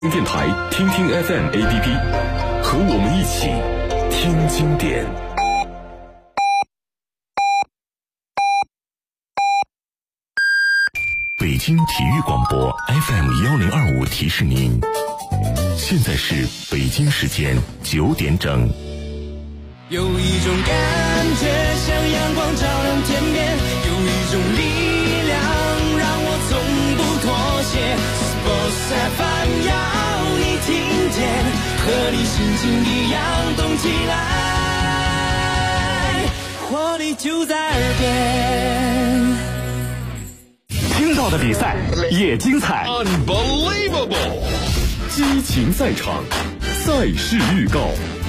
电台听听 FM APP， 和我们一起听经典。北京体育广播 FM1025 提示您，现在是北京时间9点整。 有一种感觉像阳光照亮天边，有一种力量让我从不妥协。Sports FM 要你听见，和你心情一样动起来，活力就在耳边。 听到的比赛也精彩 Unbelievable， 激情赛场，赛事预告。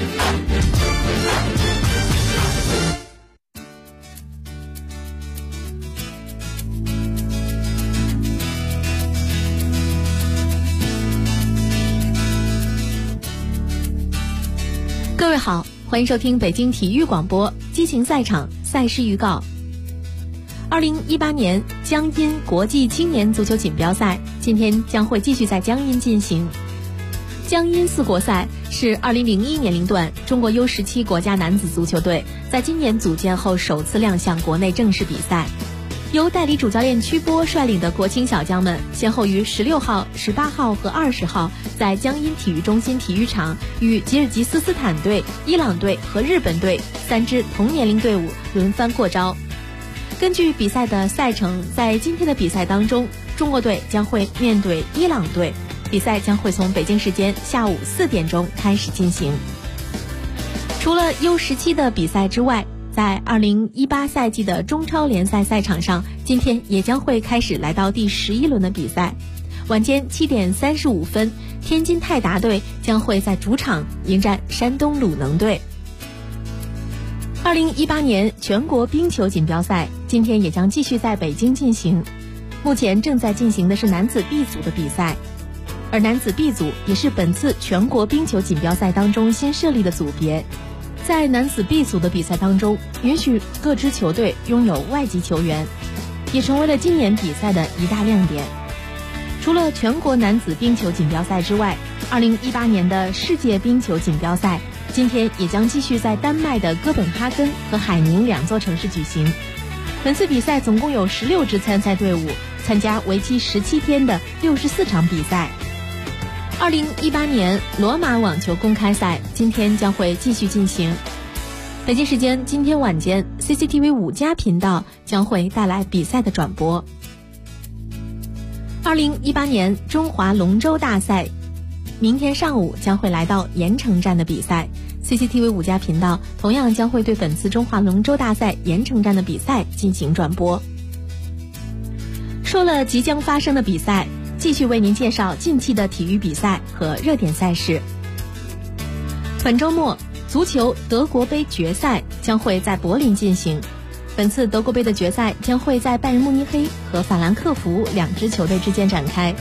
各位好，欢迎收听北京体育广播激情赛场赛事预告。2018年江阴国际青年足球锦标赛今天将会继续在江阴进行。江阴四国赛是2001年龄段中国 U17 国家男子足球队在今年组建后首次亮相国内正式比赛。由代理主教练曲波率领的国青小将们先后于16号、18号和20号在江阴体育中心体育场与吉尔吉斯斯坦队、伊朗队和日本队3支同年龄队伍轮番过招。根据比赛的赛程，在今天的比赛当中，中国队将会面对伊朗队，比赛将会从北京时间下午4点钟开始进行。除了 U17 的比赛之外，在2018赛季的中超联赛赛场上，今天也将会开始来到第11轮的比赛。晚间7点35分，天津泰达队将会在主场迎战山东鲁能队。2018年全国冰球锦标赛今天也将继续在北京进行。目前正在进行的是男子 B 组的比赛，而男子 B 组也是本次全国冰球锦标赛当中新设立的组别。在男子 B 组的比赛当中，允许各支球队拥有外籍球员，也成为了今年比赛的一大亮点。除了全国男子冰球锦标赛之外，2018年的世界冰球锦标赛今天也将继续在丹麦的哥本哈根和海宁2座城市举行。本次比赛总共有16支参赛队伍参加为期17天的64场比赛。2018年罗马网球公开赛今天将会继续进行。北京时间今天晚间 CCTV 5+频道将会带来比赛的转播。2018年中华龙舟大赛明天上午将会来到盐城站的比赛， CCTV 5+频道同样将会对本次中华龙舟大赛盐城站的比赛进行转播。说了即将发生的比赛，继续为您介绍近期的体育比赛和热点赛事。本周末，足球德国杯决赛将会在柏林进行。本次德国杯的决赛将会在拜仁慕尼黑和法兰克福2支球队之间展开。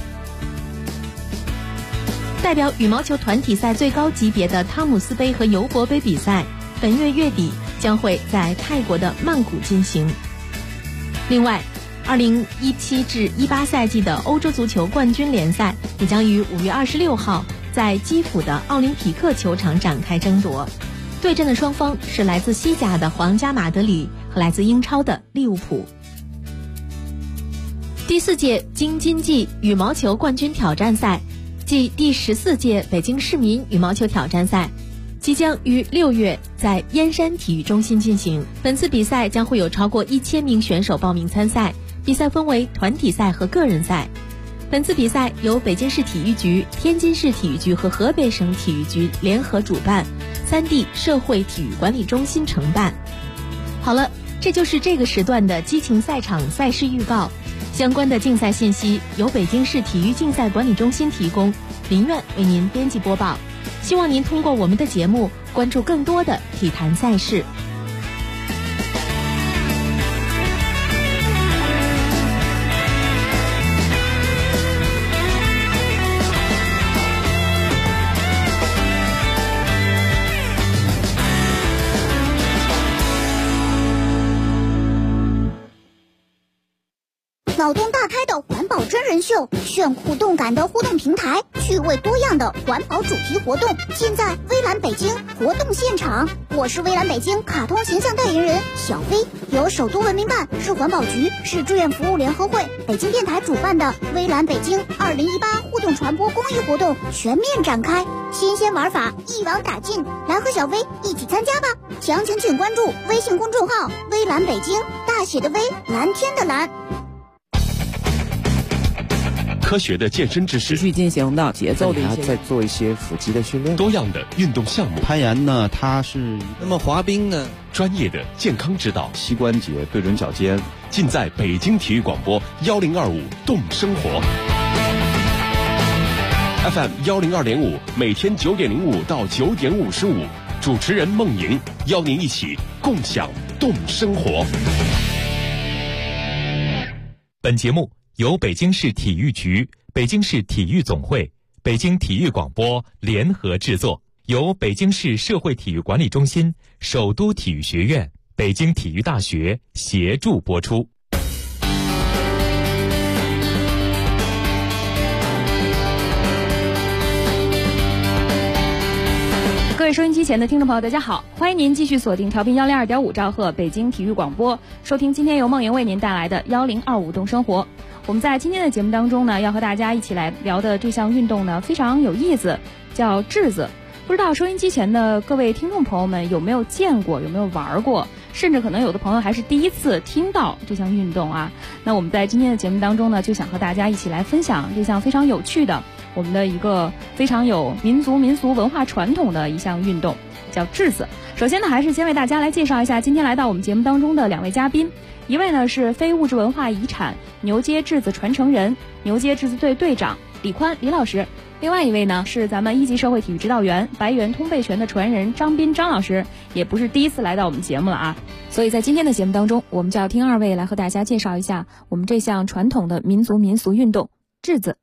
代表羽毛球团体赛最高级别的汤姆斯杯和尤伯杯比赛，本月月底将会在泰国的曼谷进行。另外，2017至18赛季的欧洲足球冠军联赛也将于5月26号在基辅的奥林匹克球场展开争夺。对阵的双方是来自西甲的皇家马德里和来自英超的利物浦。第4届京津冀羽毛球冠军挑战赛即第14届北京市民羽毛球挑战赛即将于6月在燕山体育中心进行。本次比赛将会有超过1000名选手报名参赛，比赛分为团体赛和个人赛。本次比赛由北京市体育局、天津市体育局和河北省体育局联合主办，3地社会体育管理中心承办。好了，这就是这个时段的激情赛场赛事预告。相关的竞赛信息由北京市体育竞赛管理中心提供，林苑为您编辑播报。希望您通过我们的节目关注更多的体坛赛事。 脑洞大开的环保知真人秀，炫酷动感的互动平台，趣味多样的环保主题活动，尽在微蓝北京活动现场。我是微蓝北京卡通形象代言人小飞，由首都文明办、市环保局、市志愿服务联合会、北京电台主办的微蓝北京2018互动传播公益活动全面展开，新鲜玩法一网打尽，来和小飞一起参加吧！详情请关注微信公众号微蓝北京，大写的微，蓝天的蓝。 科学的健身知识， 持续进行的节奏的一些， 再做一些腹肌的训练。 多样的运动项目， 攀岩呢，它是那么滑冰呢， 专业的健康指导， 膝关节对准脚尖， 尽在北京体育广播1025动生活 FM 102.5，每天9点05到9点55，主持人孟莹邀您一起共享动生活。 本节目由北京市体育局、北京市体育总会、北京体育广播联合制作，由北京市社会体育管理中心、首都体育学院、北京体育大学协助播出。 各位收音机前的听众朋友，大家好，欢迎您继续锁定调频102.5兆赫北京体育广播，收听今天由梦莹为您带来的1025动生活。我们在今天的节目当中呢，要和大家一起来聊的这项运动呢，非常有意思，叫栀子。不知道收音机前的各位听众朋友们有没有见过，有没有玩过，甚至可能有的朋友还是第一次听到这项运动啊。那我们在今天的节目当中呢，就想和大家一起来分享这项非常有趣的，我们的一个非常有民俗文化传统的一项运动，叫栀子。首先呢，还是先为大家来介绍一下今天来到我们节目当中的两位嘉宾。一位呢是非物质文化遗产牛街栀子传承人、牛街栀子队队长李宽李老师。另外一位呢是咱们一级社会体育指导员白猿通背拳的传人张斌张老师，也不是第一次来到我们节目了啊。所以在今天的节目当中，我们就要听二位来和大家介绍一下我们这项传统的民俗运动栀子。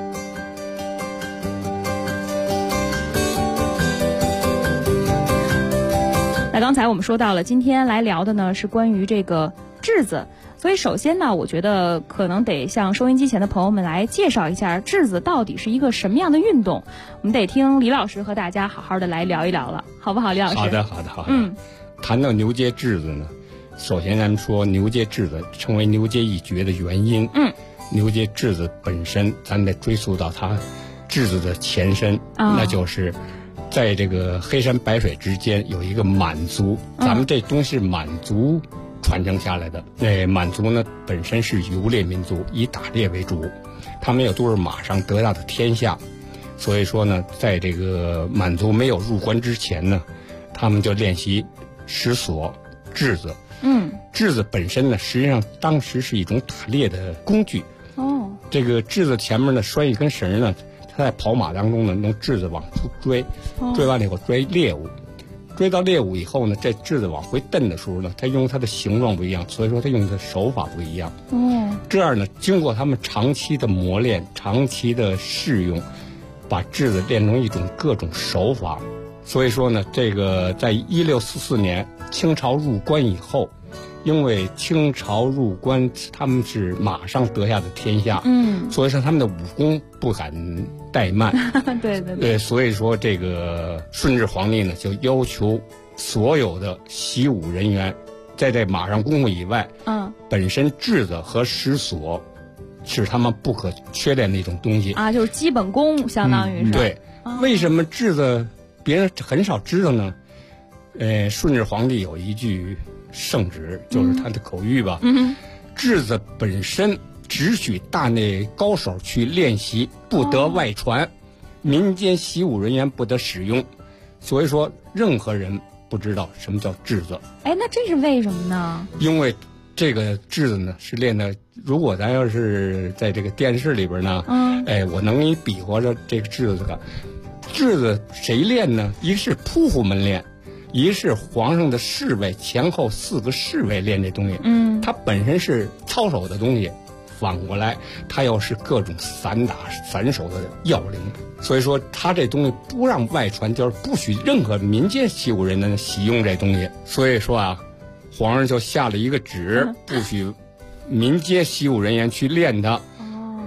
那刚才我们说到了，今天来聊的呢是关于这个栀子，所以首先呢，我觉得可能得向收音机前的朋友们来介绍一下栀子到底是一个什么样的运动。我们得听李老师和大家好好的来聊一聊了，好不好，李老师？ 好的。谈到牛街栀子呢，首先咱们说牛街栀子成为牛街一绝的原因。牛街栀子本身，咱得追溯到它栀子的前身，那就是在这个黑山白水之间有一个满族，咱们这东西是满族传承下来的。满族呢本身是游猎民族，以打猎为主，他们也都是马上得到的天下。所以说呢，在这个满族没有入关之前呢，他们就练习石锁栀子。栀子本身呢，实际上当时是一种打猎的工具。这个栀子前面呢拴一根绳呢，他在跑马当中呢，用栀子往出追，追完了以后追猎物，追到猎物以后呢，这栀子往回蹬的时候呢，它用它的形状不一样，所以说它用的手法不一样。这样呢，经过他们长期的磨练、长期的试用，把栀子练成一种各种手法。所以说呢，这个在1644年清朝入关以后，因为清朝入关，他们是马上得下的天下，所以说他们的武功不敢怠慢。对，所以说这个顺治皇帝呢，就要求所有的习武人员，在这马上功夫以外，本身栀子和石锁是他们不可缺练的一种东西啊， 就是基本功，相当于是。 对，为什么栀子别人很少知道呢？顺治皇帝有一句圣旨，就是他的口谕吧。栀子本身只许大内高手去练习，不得外传，民间习武人员不得使用。所以说，任何人不知道什么叫栀子。 那这是为什么呢？ 因为这个栀子呢是练的，如果咱要是在这个电视里边呢，我能给你比划着这个栀子的。栀子谁练呢？一个是扑虎门练，一个是皇上的侍卫，前后4个侍卫练这东西。它本身是操守的东西，反过来它又是各种散打散手的要领。所以说他这东西不让外传，就是不许任何民间习武人能使用这东西。所以说啊，皇上就下了一个旨，不许民间习武人员去练它。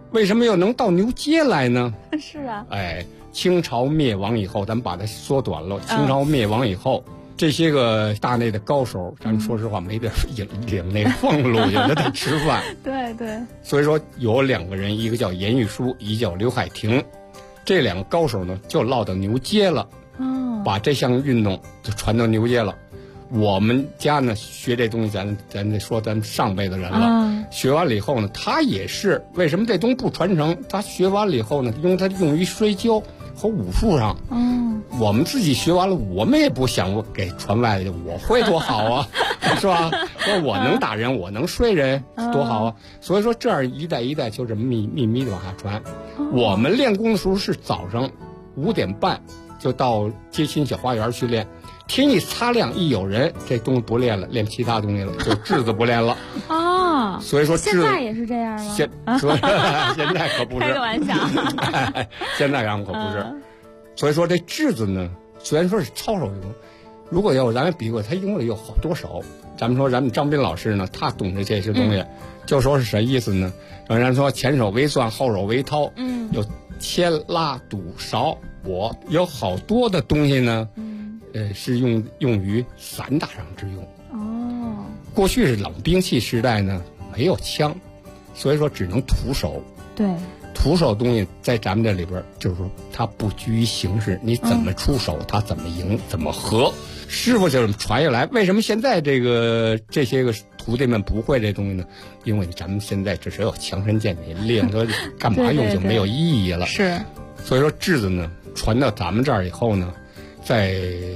为什么又能到牛街来呢？ 是啊， 清朝灭亡以后，咱们把它缩短了。清朝灭亡以后，这些个大内的高手，咱们说实话没地儿领那个俸禄，有的得吃饭。 对对。 所以说有2个人，一个叫严玉书，一个叫刘海廷，这2个高手呢就落到牛街了。把这项运动就传到牛街了。我们家呢学这东西，咱得说咱上辈子人了。学完了以后呢，他也是为什么这东西不传承？他学完了以后呢，它用于摔跤和武术上。我们自己学完了，我们也不想我给传外去，我会多好啊，是吧？说我能打人，我能摔人，多好啊！所以说这样一代一代就这么秘密的往下传。我们练功的时候是早上5点半就到街心小花园去练。天一擦亮，一有人，这东西不练了，练其他东西了，就质子不练了。所以说现在也是这样吗？ 现在可不是。 开个玩笑。 现在可不是。所以说这质子呢，虽然说是操手运动，如果要咱们比过，他用了有好多手。咱们说咱们张斌老师呢，他懂得这些东西，就说是啥意思呢？咱说前手为攥，后手为掏，有牵拉堵勺我有好多的东西呢。是用于散打上之用。过去是冷兵器时代呢，没有枪，所以说只能徒手。 对， 徒手东西在咱们这里边，就是说它不拘于形式，你怎么出手，它怎么赢，怎么和。师傅就这么传下来。为什么现在这些个徒弟们不会这东西呢？因为咱们现在只是有强身健体，练它干嘛用就没有意义了。 是。 所以说质子呢，传到咱们这儿以后呢，在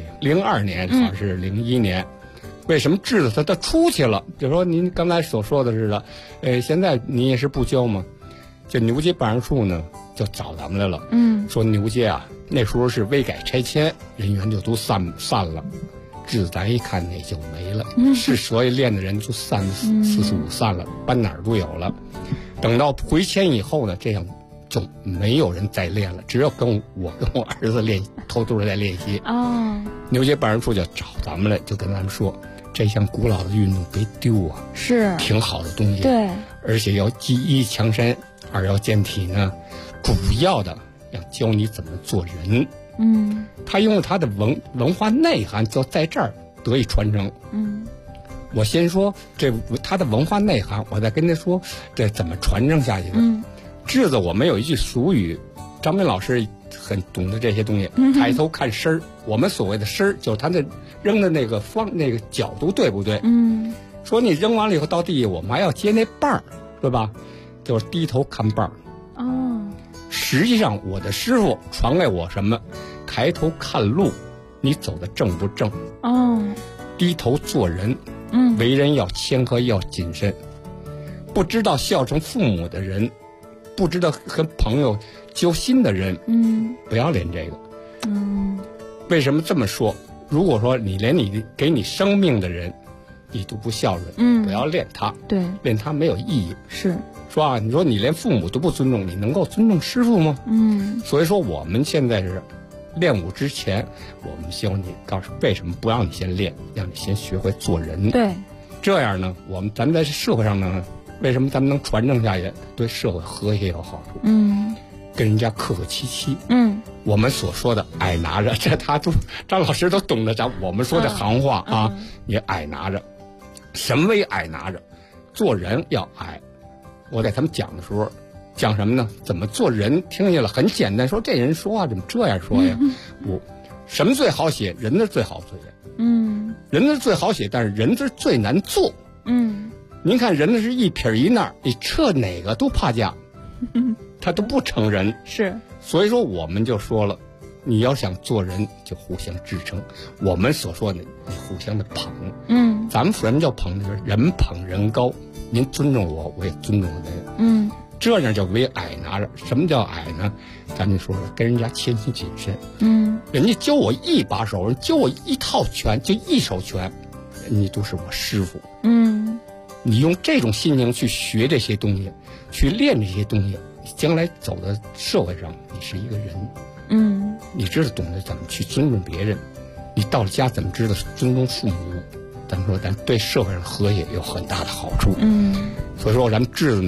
02年好像是01年，为什么质子它出去了？就说您刚才所说的似的，现在你也是不教吗？这牛街办事处呢就找咱们来了，说牛街啊，那时候是微改拆迁，人员就都散了，质子咱一看那就没了，是所以练的人就4、4、5散了，搬哪儿都有了。等到回迁以后呢，这样就没有人再练了，只有跟我儿子练，偷偷的在练习。牛街办事处就找咱们来，就跟咱们说，这项古老的运动别丢啊， 是挺好的东西。 对， 而且要一强身，2要健体呢，主要的要教你怎么做人。他因为他的文化内涵就在这儿得以传承。我先说他的文化内涵，我再跟他说这怎么传承下去的。质子我们有一句俗语，张斌老师很懂得这些东西，抬头看身儿。我们所谓的身儿，就是他那扔的那个角度对不对？说你扔完了以后到地下，我们还要接那棒儿，对吧？就是低头看棒儿。实际上我的师傅传给我什么？抬头看路，你走的正不正？低头做人，为人要谦和，要谨慎。不知道孝顺父母的人，不知道和朋友交心的人，不要练这个。为什么这么说？如果说你连你给你生命的人，你都不孝顺，不要练他。对，练他没有意义。是，说啊，你说你连父母都不尊重，你能够尊重师傅吗？所以说我们现在是练武之前，我们希望你告诉为什么不让你先练，让你先学会做人。对，这样呢，咱们在社会上呢，为什么咱们能传承下去？对社会和谐有好处。跟人家客客气气。我们所说的矮拿着，这张老师都懂得我们说的行话啊。你矮拿着，什么为矮拿着？做人要矮。我给他们讲的时候，讲什么呢？怎么做人？听下来很简单，说这人说话怎么这样说呀？什么最好写？人字最好写。人字最好写，但是人字最难做。您看人字是一撇一捺，你撤哪个都怕架。他都不成人，是，所以说我们就说了，你要想做人，就互相支撑。我们所说的，你互相的捧。咱们什么叫捧？就是人捧人高，您尊重我，我也尊重您。这样就为矮拿着。什么叫矮呢？咱们说跟人家谦虚谨慎。人家教我一把手，人教我一套拳，就一手拳，你都是我师傅。你用这种心情去学这些东西，去练这些东西，将来走到社会上，你是一个人。你知道懂得怎么去尊重别人，你到了家怎么知道尊重父母？咱们说咱对社会上和谐有很大的好处。所以说咱们质子呢，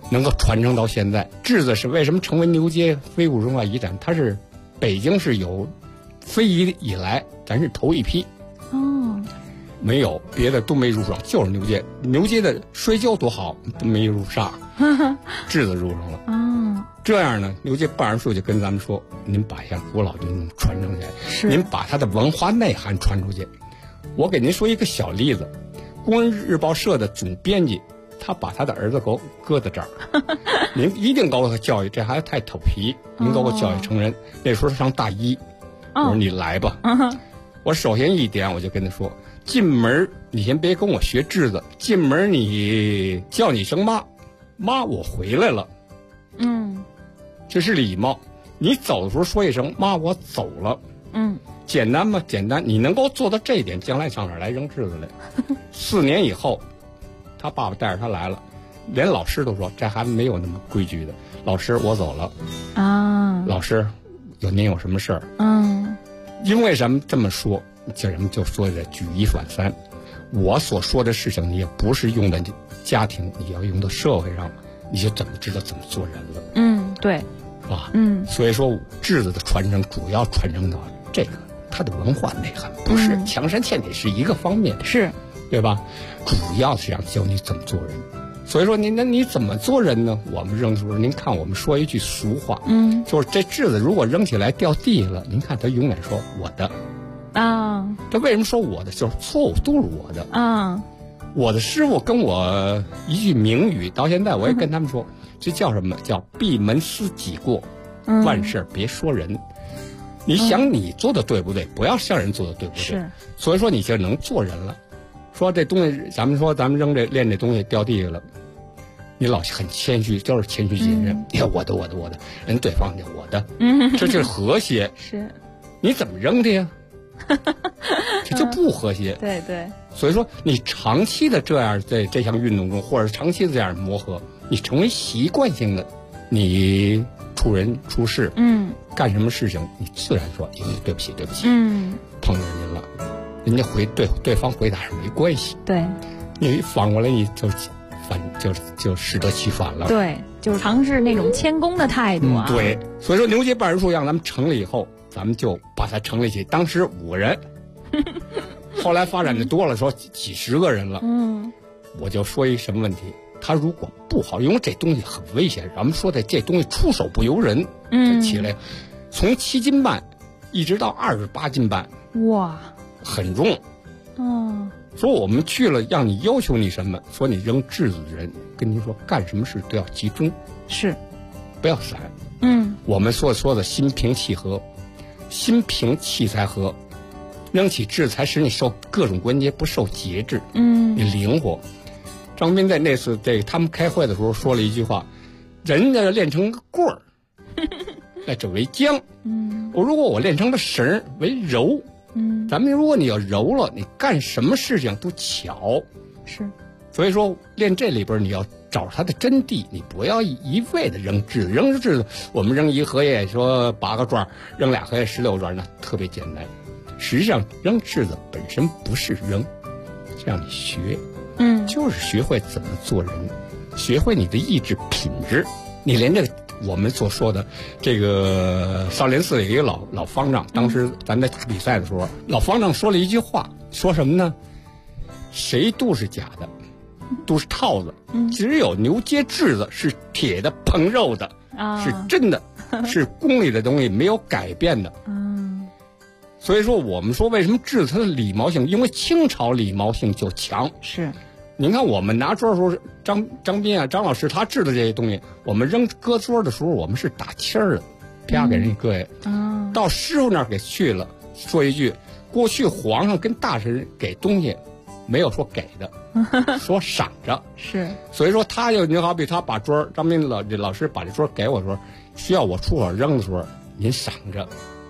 能够传承到现在。质子是为什么成为牛街非物质文化遗产？它是北京市有非遗以来咱是头一批。 哦， 没有别的都没入上，就是牛街。牛街的摔跤多好都没入上，质子入上了。 哦， 这样呢，牛街办事处就跟咱们说，您把像古老的传承下来， 是您把它的文化内涵传出去。我给您说一个小例子，工人日报社的总编辑，他把他的儿子给我搁在这儿，您一定搞他教育，这孩子太调皮，您给我教育成人。那时候他上大一，我说你来吧。我首先一点我就跟他说，进门你先别跟我学质子，进门你叫你声妈，妈我回来了。这是礼貌。你走的时候说一声妈我走了。简单吗？简单。你能够做到这一点，将来上哪儿来扔质子来？4年以后，他爸爸带着他来了，连老师都说这孩子没有那么规矩的。老师我走了啊。老师您有什么事儿？因为什么这么说？这人们就说的举一反三。我所说的事情，你也不是用在家庭，你要用到社会上，你就怎么知道怎么做人了？ 对， 是吧？所以说质子的传承主要传承到这个它的文化内涵，不是强身健体是一个方面， 是， 对吧？主要是想教你怎么做人。所以说你怎么做人呢？我们扔的时候，您看我们说一句俗话，就是这质子如果扔起来掉地了，您看他永远说我的啊。他为什么说我的？就是错误都是我的啊。我的师傅跟我一句名语，到现在我也跟他们说，这叫什么？叫闭门思己过，万事别说人。你想你做的对不对？不要像人做的对不对？ 是。 所以说你就能做人了。说这东西，咱们扔练这东西掉地下了，你老很谦虚，就是谦虚谨慎。你看我的，人对方就我的，这就是和谐。 是。 你怎么扔的呀？这就不和谐。 对对。 所以说，你长期的这样在这项运动中，或者长期的这样磨合，你成为习惯性的，你处人处事，干什么事情，你自然说，对不起，碰见您了，人家对方回答是没关系。对，你反过来你就适得其反了。 对，就是尝试那种谦恭的态度啊。 对，所以说牛街办事处让咱们成立以后，咱们就把它成立起，当时5个人。后来发展的多了，说几十个人了。我就说一什么问题？他如果不好，因为这东西很危险，咱们说的这东西出手不由人。起来，从7斤半一直到28斤半，哇，很重。说我们去了，让你要求你什么？说你扔质子的人，跟您说干什么事都要集中，是，不要散。我们所说的心平气和，心平气才和。扔起质才使你受各种关节不受节制，你灵活。张斌在那次他们开会的时候说了一句话：人家练成个棍儿，那这为浆。如果我练成了绳为柔，咱们如果你要柔了，你干什么事情都巧。是，所以说练这里边你要找它的真谛，你不要一味的扔质子。扔质子，我们扔一荷叶说8个转，扔2荷叶16个转，那特别简单。实际上扔质子本身不是扔，让你学，就是学会怎么做人，学会你的意志品质。你连这个我们所说的这个少林寺有一个老方丈，当时咱在打比赛的时候，老方丈说了一句话，说什么呢？谁都是假的，都是套子，只有牛街质子是铁的碰肉的，是真的，是功利的东西，没有改变的。所以说我们说为什么质子它的礼貌性，因为清朝礼貌性就强。是，您看我们拿桌的时候，张斌啊张老师他制的这些东西，我们搁桌的时候我们是打气儿的，啪给人搁下。到师傅那儿给去了，说一句，过去皇上跟大臣给东西没有说给的，说赏着。是，所以说他您好比他把桌，张斌老师把这桌给我说，需要我出手扔的时候，您赏着。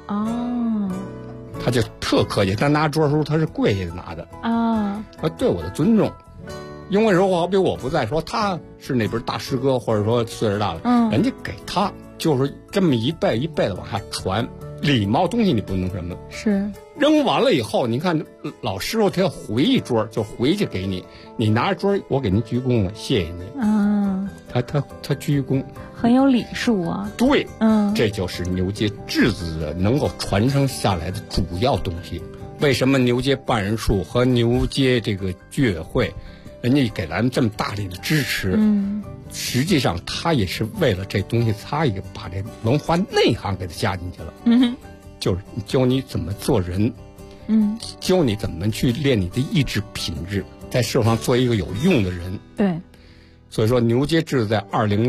他就特客气，他拿桌的时候他是跪下拿的他对我的尊重。因为说好比我不在，说他是那边大师哥，或者说岁数大了，人家给他就是这么一辈一辈的往下传。礼貌东西你不能什么，是扔完了以后，你看老师傅他要回一桌，就回去给你，你拿着桌，我给您鞠躬了，谢谢您。 他鞠躬， 很有礼数啊。 对，这就是牛街质子的能够传承下来的主要东西。为什么牛街办事处和牛街这个居委会，人家给咱们这么大力的支持？实际上他也是为了这东西，他也把这文化内涵给它加进去了。就是教你怎么做人，教你怎么去练你的意志品质，在社会上做一个有用的人。 对。 所以说，牛街质子在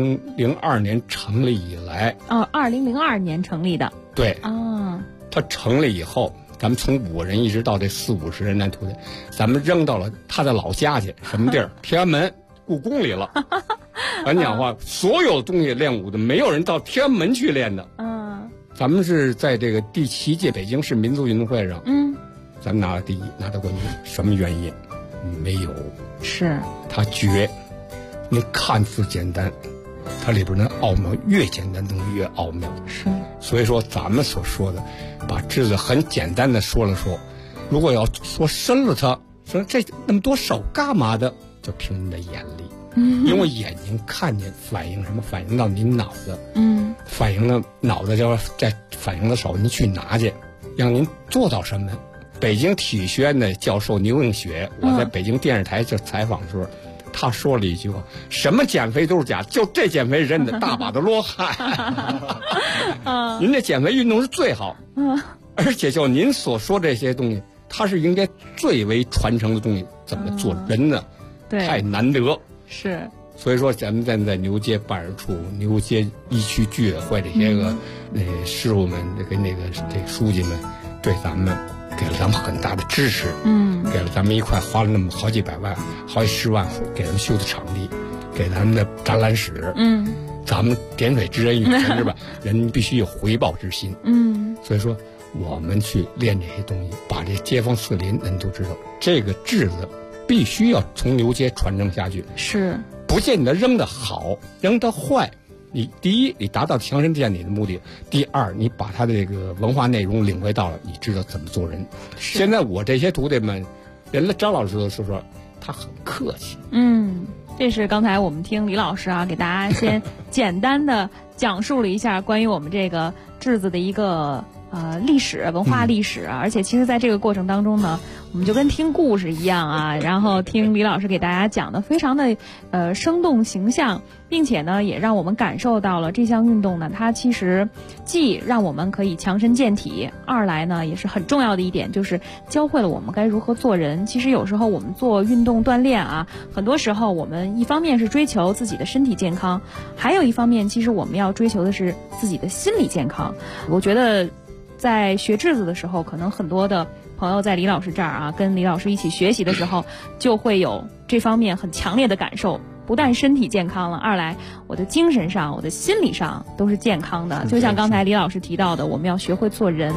2002年成立以来 ，2002年成立的。 对它成立以后，咱们从5人一直到这40、50人男徒弟，咱们扔到了他的老家去，什么地儿？天安门故宫里了。咱讲话，所有东西练武的，没有人到天安门去练的。咱们是在这个第7届北京市民族运动会上，咱们拿了第1，拿到冠军。什么原因？没有， 是他绝。你看似简单，它里边的奥妙越简单东西越奥妙。 是， 所以说咱们所说的，把质子很简单的说了说，如果要说深了它，说这那么多手干嘛的，就凭你的眼力。因为眼睛看见反映什么？反映到你脑子，反映了脑子，就再反映了手，您去拿去，让您做到什么？北京体育学院的教授牛映雪，我在北京电视台就采访的时候，他说了一句话：什么减肥都是假，就这减肥真的大把的罗汉。您这减肥运动是最好，而且就您所说这些东西，它是应该最为传承的东西。怎么做人呢？太难得。 是。 所以说，咱们在牛街办事处、牛街一区居委会这些个师傅们，这书记们，对咱们给了咱们很大的支持。给了咱们花了那么好几百万、好几10万，给咱们修的场地，给咱们的展览室。咱们点水之恩与人是吧？人必须有回报之心。所以说，我们去练这些东西，把这街坊四邻人都知道，这个质子必须要从牛街传承下去。 是。 不见得扔得好，扔得坏。你第一，你达到强身健体的目的；第二，你把他的这个文化内容领会到了，你知道怎么做人。现在我这些徒弟们，人家张老师都说他很客气。 这是刚才我们听李老师啊，给大家先简单的讲述了一下关于我们这个质子的一个历史、文化历史啊。而且其实在这个过程当中呢，我们就跟听故事一样啊，然后听李老师给大家讲的非常的生动形象，并且呢也让我们感受到了这项运动呢，它其实既让我们可以强身健体，二来呢也是很重要的一点，就是教会了我们该如何做人。其实有时候我们做运动锻炼啊，很多时候我们一方面是追求自己的身体健康，还有一方面其实我们要追求的是自己的心理健康。我觉得在学质子的时候，可能很多的朋友在李老师这儿啊，跟李老师一起学习的时候，就会有这方面很强烈的感受。不但身体健康了，二来我的精神上、我的心理上都是健康的。就像刚才李老师提到的，我们要学会做人。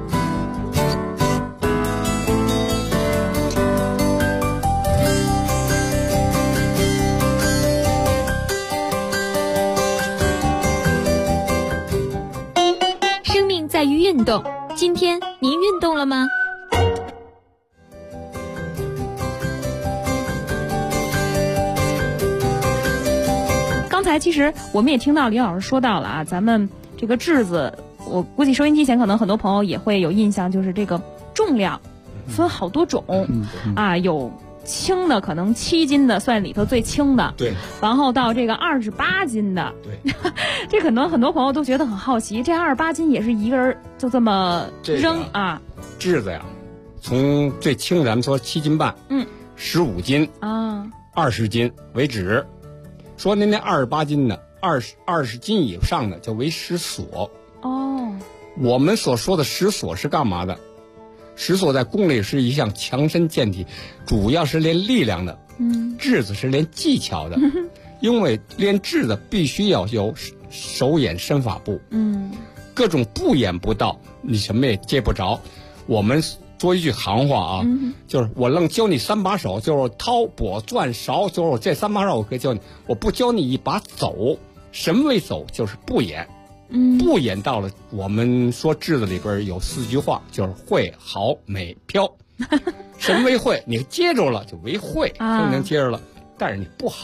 生命在于运动，今天您运动了吗？ 刚才其实我们也听到李老师说到了啊，咱们这个质子，我估计收音机前可能很多朋友也会有印象，就是这个重量分好多种啊，有轻的可能7斤的算里头最轻的， 对， 然后到这个28斤的， 对， 这可能很多朋友都觉得很好奇，这28斤也是一个人就这么扔啊？ 质子呀，从最轻的咱们说7斤半，15斤啊，20斤为止。说那28斤的20斤以上的叫为石锁。我们所说的石锁是干嘛的？石锁在宫里是一项强身健体，主要是练力量的。质子是练技巧的。因为练质子必须要有手眼身法步。各种不眼不到，你什么也接不着。我们说一句行话啊，就是我愣教你3把手，就是掏拨攥勺，就是这3把手我可以教你，我不教你一把走。什么为走？就是不演。不演到了，我们说质子里边有4句话，就是会、好、美、飘。什么为会？你接着了就为会，就能接着了。但是你不好，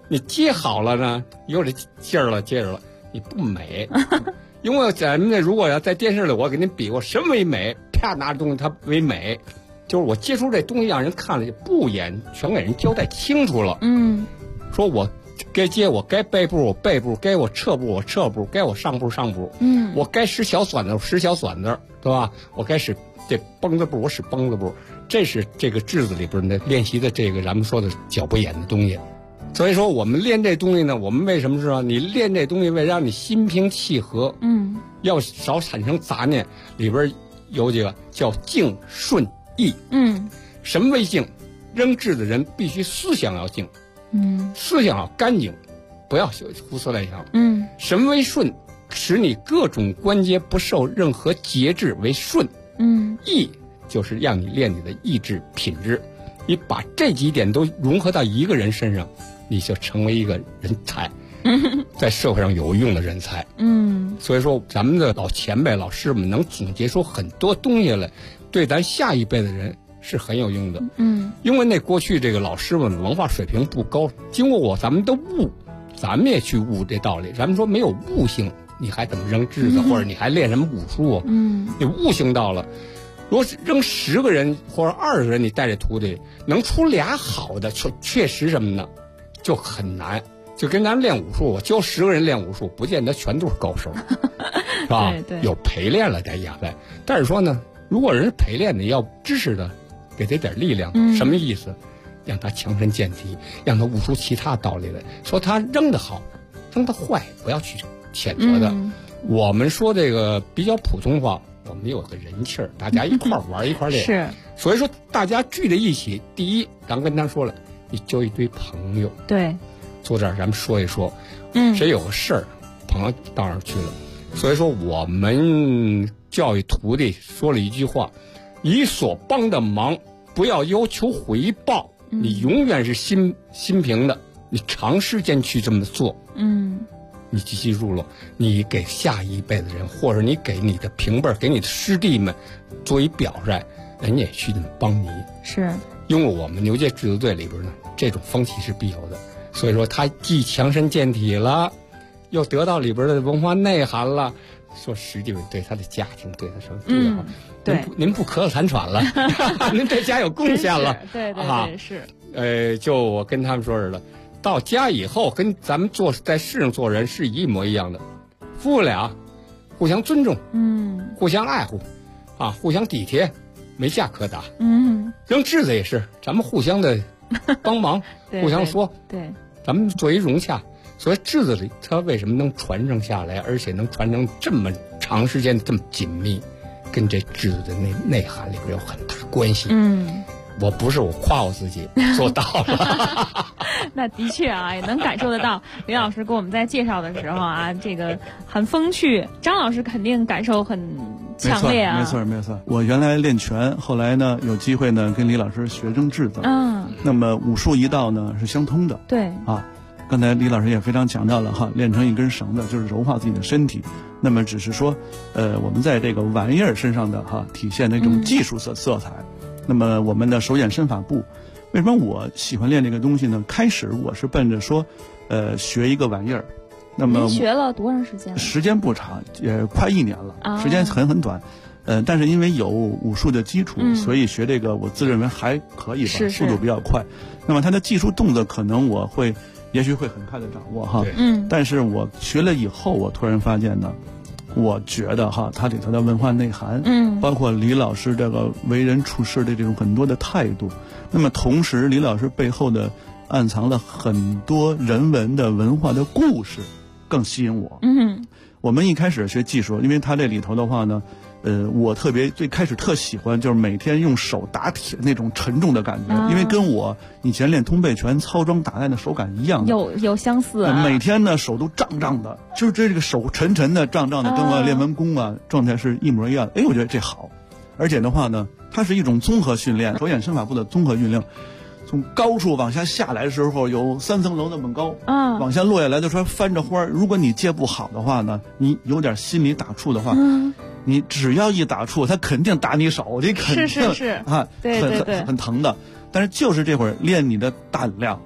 你接好了呢，有这劲儿了，接着了，你不美。因为咱们呢，如果要在电视里，我给您比过什么为美，啪拿着东西它为美，就是我接触这东西让人看了不演，全给人交代清楚了。说我该接，我该背步我背步，该我撤步我撤步，该我上步上步。我该使小短子我使小短子，对吧？我该使这蹦子步我使蹦子步，这是这个质子里边的练习的这个咱们说的脚不眼的东西。所以说我们练这东西呢，我们为什么知道？你练这东西为让你心平气和，要少产生杂念。里边有几个叫静顺意。什么为静？扔质的人必须思想要静，思想要干净，不要胡思乱想。什么为顺？使你各种关节不受任何节制为顺。意就是让你练你的意志品质。你把这几点都融合到一个人身上，你就成为一个人才，在社会上有用的人才。所以说咱们的老前辈老师们能总结出很多东西来，对咱下一辈的人是很有用的。因为那过去这个老师们文化水平不高，经过咱们的悟，咱们也去悟这道理。咱们说没有悟性，你还怎么扔质子，或者你还练什么武术啊？你悟性到了。如果扔10个人或者20个人，你带着徒弟能出俩好的，确实什么呢？就很难。就跟咱们练武术，我教10个人练武术，不见得全都是高手，是吧？对，有陪练了再下来。但是说呢，如果人是陪练的，要支持的，给他点力量。什么意思？让他强身健体，让他悟出其他道理来。说他扔得好，扔得坏，不要去谴责的。我们说这个比较普通话。我们有个人气儿，大家一块玩一块练， 是， 所以说大家聚在一起，第一，咱跟他说了，你交一堆朋友， 对， 坐这儿咱们说一说，谁有个事儿，朋友到那儿去了。所以说我们教育徒弟说了一句话：你所帮的忙，不要要求回报，你永远是心平的，你长时间去这么做，你记住了，你给下一辈的人，或者你给你的平辈、给你的师弟们做一表率，人家也去这么帮你。 是， 因为我们牛街质子队里边呢，这种风气是必有的。所以说，他既强身健体了，又得到里边的文化内涵了。说实际对他的家庭，对他什么重要？ 对， 您不咳嗽痰喘了，您对家有贡献了。 对， 是。就我跟他们说似的。到家以后，跟咱们在世上做人是一模一样的，夫妇俩互相尊重，互相爱护，互相体贴，没架可打。扔质子也是，咱们互相的帮忙，互相说， 对，咱们做一融洽。所以质子里它为什么能传承下来，而且能传承这么长时间这么紧密，跟这质子的内涵里边有很大关系。我不是我夸我自己做到了。 那的确啊，也能感受得到。李老师给我们在介绍的时候啊，这个很风趣。张老师肯定感受很强烈啊。 没错。我原来练拳，后来呢有机会呢跟李老师学扔质子。那么武术一道呢是相通的。 对。 刚才李老师也非常强调了哈，练成一根绳子就是柔化自己的身体。那么只是说，我们在这个玩意儿身上的体现那种技术色彩。那么我们的手眼身法步，为什么我喜欢练这个东西呢？开始我是奔着说，学一个玩意儿。那么您学了多长时间？ 时间不长，也快1年了，时间很短。但是因为有武术的基础，所以学这个我自认为还可以吧，速度比较快。那么它的技术动作可能也许会很快的掌握哈。但是我学了以后，我突然发现呢。我觉得它里头的文化内涵，包括李老师这个为人处事的这种很多的态度，那么同时李老师背后的暗藏了很多人文的文化的故事，更吸引我。我们一开始学技术，因为它这里头的话呢，我最开始特喜欢就是每天用手打铁那种沉重的感觉，因为跟我以前练通背拳操桩打蛋的手感一样的， 有相似啊。 每天呢手都胀胀的，就是这个手沉沉的胀胀的，跟我练完功状态是一模一样的。我觉得这好，而且的话呢，它是一种综合训练，手眼身法步的综合训练。从高处往下下来的时候，有3层楼那么高，往下落下来的时候翻着花。如果你接不好的话呢，你有点心理打怵的话，你只要一打怵，他肯定打你手，你肯定是对， 很疼的。但是就是这会儿练你的胆量，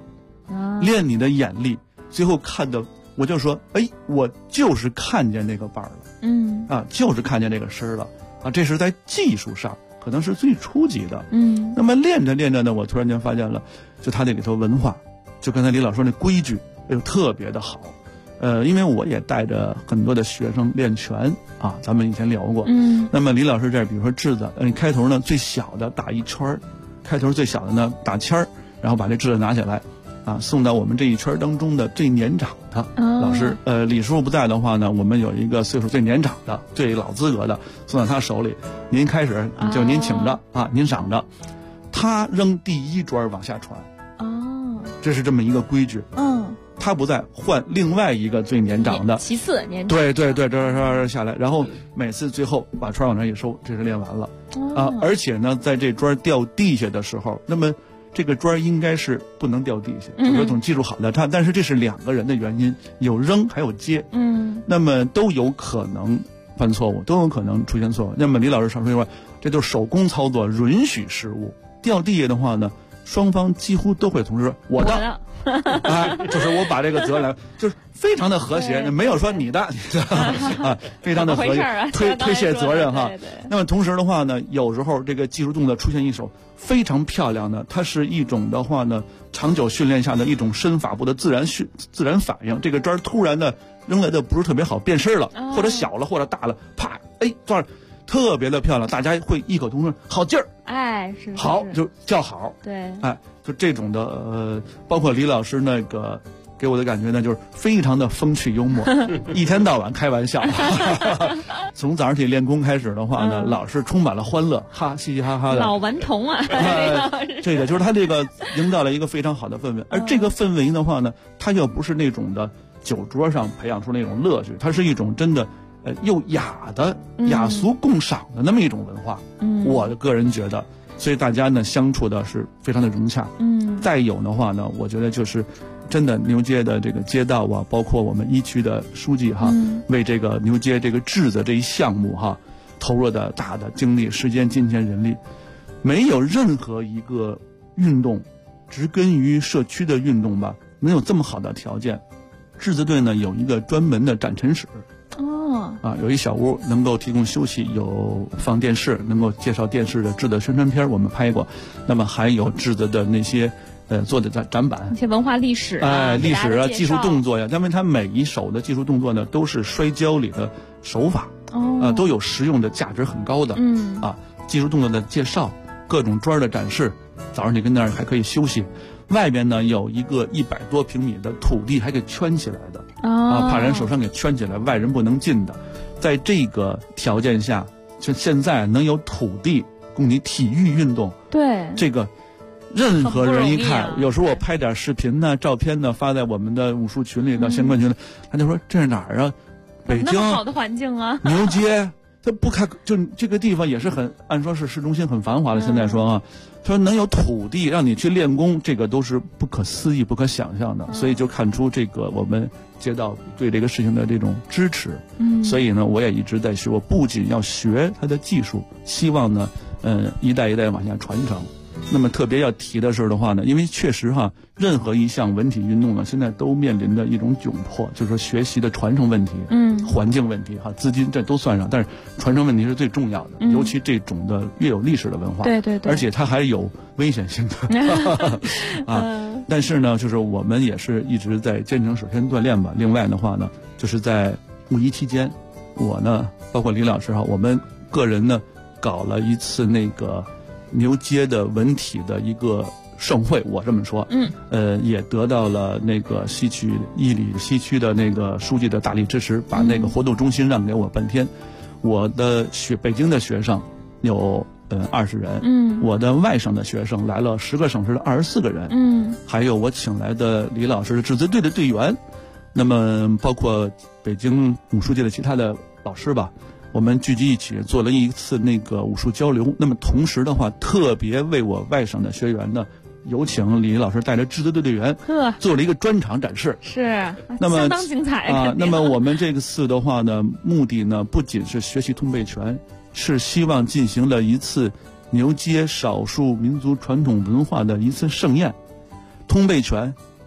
练你的眼力，最后看的我就说，哎，我就是看见那个瓣了，就是看见这个诗了啊，这是在技术上可能是最初级的，那么练着练着呢，我突然间发现了，就他这里头文化，就刚才李老师说那规矩，哎呦特别的好。因为我也带着很多的学生练拳啊，咱们以前聊过。那么李老师这儿，比如说质子，开头呢最小的打一圈，开头最小的呢打签儿，然后把这质子拿起来，啊，送到我们这一圈当中的最年长的老师。李师傅不在的话呢，我们有一个岁数最年长的、最老资格的，送到他手里。您开始就您请着啊，您赏着，他扔第一砖往下传。这是这么一个规矩。他不在，换另外一个最年长的， 其次年长。 对，这下来，然后每次最后把砖往那一收，这是练完了。而且呢，在这砖掉地下的时候，那么这个砖应该是不能掉地下，就是从技术好的他，但是这是两个人的原因，有扔还有接，那么都有可能犯错误，都有可能出现错误。那么李老师常说，这就是手工操作，允许失误。掉地下的话呢，双方几乎都会同时说我的。就是我把这个责任，就是非常的和谐，没有说你的啊，非常的和谐，推卸责任哈。那么同时的话呢，有时候这个技术动作出现一手非常漂亮的，它是一种的话呢，长久训练下的一种身法部的自然反应。这个砖突然的扔来的不是特别好，变身了，或者小了或者大了，啪，哎，抓着。特别的漂亮，大家会异口同声，好劲儿， 是好就叫好， 对， 就这种的，包括李老师那个给我的感觉呢，就是非常的风趣幽默，一天到晚开玩笑，从早上起练功开始的话呢，老是充满了欢乐，嘻嘻哈哈的， 老顽童啊， 这个就是他这个营造了一个非常好的氛围，而这个氛围的话呢，他又不是那种的酒桌上培养出那种乐趣，它是一种真的。又雅的雅俗共赏的那么一种文化，我个人觉得，所以大家呢相处的是非常的融洽。再有的话呢，我觉得就是真的牛街的这个街道啊，包括我们一区的书记哈，为这个牛街这个质子这一项目哈，投入的大的精力、时间、金钱、人力，没有任何一个运动，植根于社区的运动吧，能有这么好的条件。质子队呢有一个专门的展陈室。有一小屋能够提供休息，有放电视，能够介绍电视的质子宣传片，我们拍过。那么还有质子的那些做的展板， 一些文化历史历史啊，技术动作呀。因为它每一手的技术动作呢，都是摔跤里的手法，都有实用的价值很高的。技术动作的介绍，各种砖的展示。早上你跟那儿还可以休息。外边呢有一个100多平米的土地，还给圈起来的怕人手上给圈起来，外人不能进的。在这个条件下，就现在能有土地供你体育运动， 对这个任何人一看，有时候我拍点视频呢、照片呢发在我们的武术群里、到相关群里，他就说这是哪儿啊？北京那么好的环境啊， 牛街。他不开，就这个地方也是很，按说是市中心很繁华的。现在说他说能有土地让你去练功，这个都是不可思议、不可想象的。所以就看出这个我们街道对这个事情的这种支持。所以呢，我也一直在学，我不仅要学他的技术，希望呢，一代一代往下传承。那么特别要提的是的话呢，因为确实任何一项文体运动呢，现在都面临着一种窘迫，就是说学习的传承问题，环境问题资金这都算上，但是传承问题是最重要的，尤其这种的越有历史的文化， 对， 而且它还有危险性的但是呢，就是我们也是一直在坚持首先锻炼吧。另外的话呢，就是在5·1期间，我呢，包括李老师我们个人呢，搞了一次那个牛街的文体的一个盛会，我这么说，也得到了那个伊犁西区的那个书记的大力支持，把那个活动中心让给我半天。我的北京的学生有20人，我的外省的学生来了10个省市的24个人，还有我请来的李老师的质子队的队员，那么包括北京武术界的其他的老师吧。我们聚集一起做了一次那个武术交流，那么同时的话，特别为我外省的学员呢，有请李老师带着质子队队员做了一个专场展示， 是， 那么相当精彩。 那么我们这个次的话呢，目的呢不仅是学习通背拳，是希望进行了一次牛街少数民族传统文化的一次盛宴。通背拳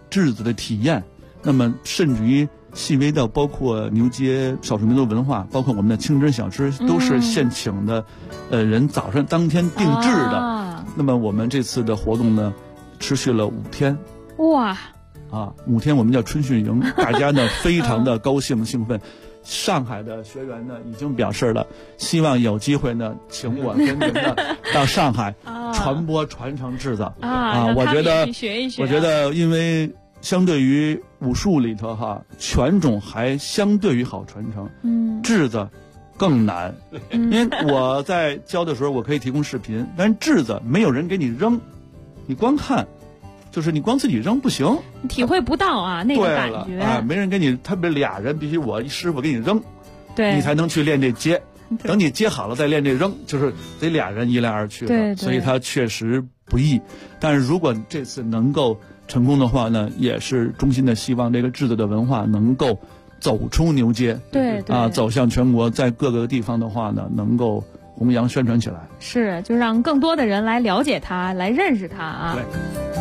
质子的体验，那么甚至于细微到包括牛街少数民族文化，包括我们的清真小吃，都是现请的，人早上当天定制的。那么我们这次的活动呢，持续了5天。 哇 ！5天我们叫春训营，大家呢非常的高兴兴奋。上海的学员呢已经表示了，希望有机会呢，请我跟您呢到上海传播传承质子我觉得学一学。 我觉得因为相对于武术里头拳种还相对于好传承，质子更难，因为我在教的时候我可以提供视频，但是质子没有人给你扔，你光看。就是你光自己扔不行， 你体会不到那个感觉。 没人给你，特别俩人必须我一师傅给你扔， 对， 你才能去练这接。等你接好了再练这扔，就是得俩人一来二去的。 对， 所以它确实不易。但是如果这次能够成功的话呢，也是衷心的希望这个质子的文化能够走出牛街， 对走向全国，在各个地方的话呢，能够弘扬宣传起来。 是，就让更多的人来了解它，来认识它对。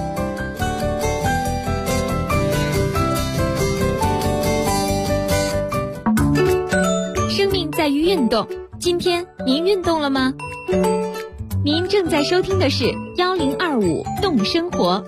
生命在于运动，今天您运动了吗？您正在收听的是1025动生活。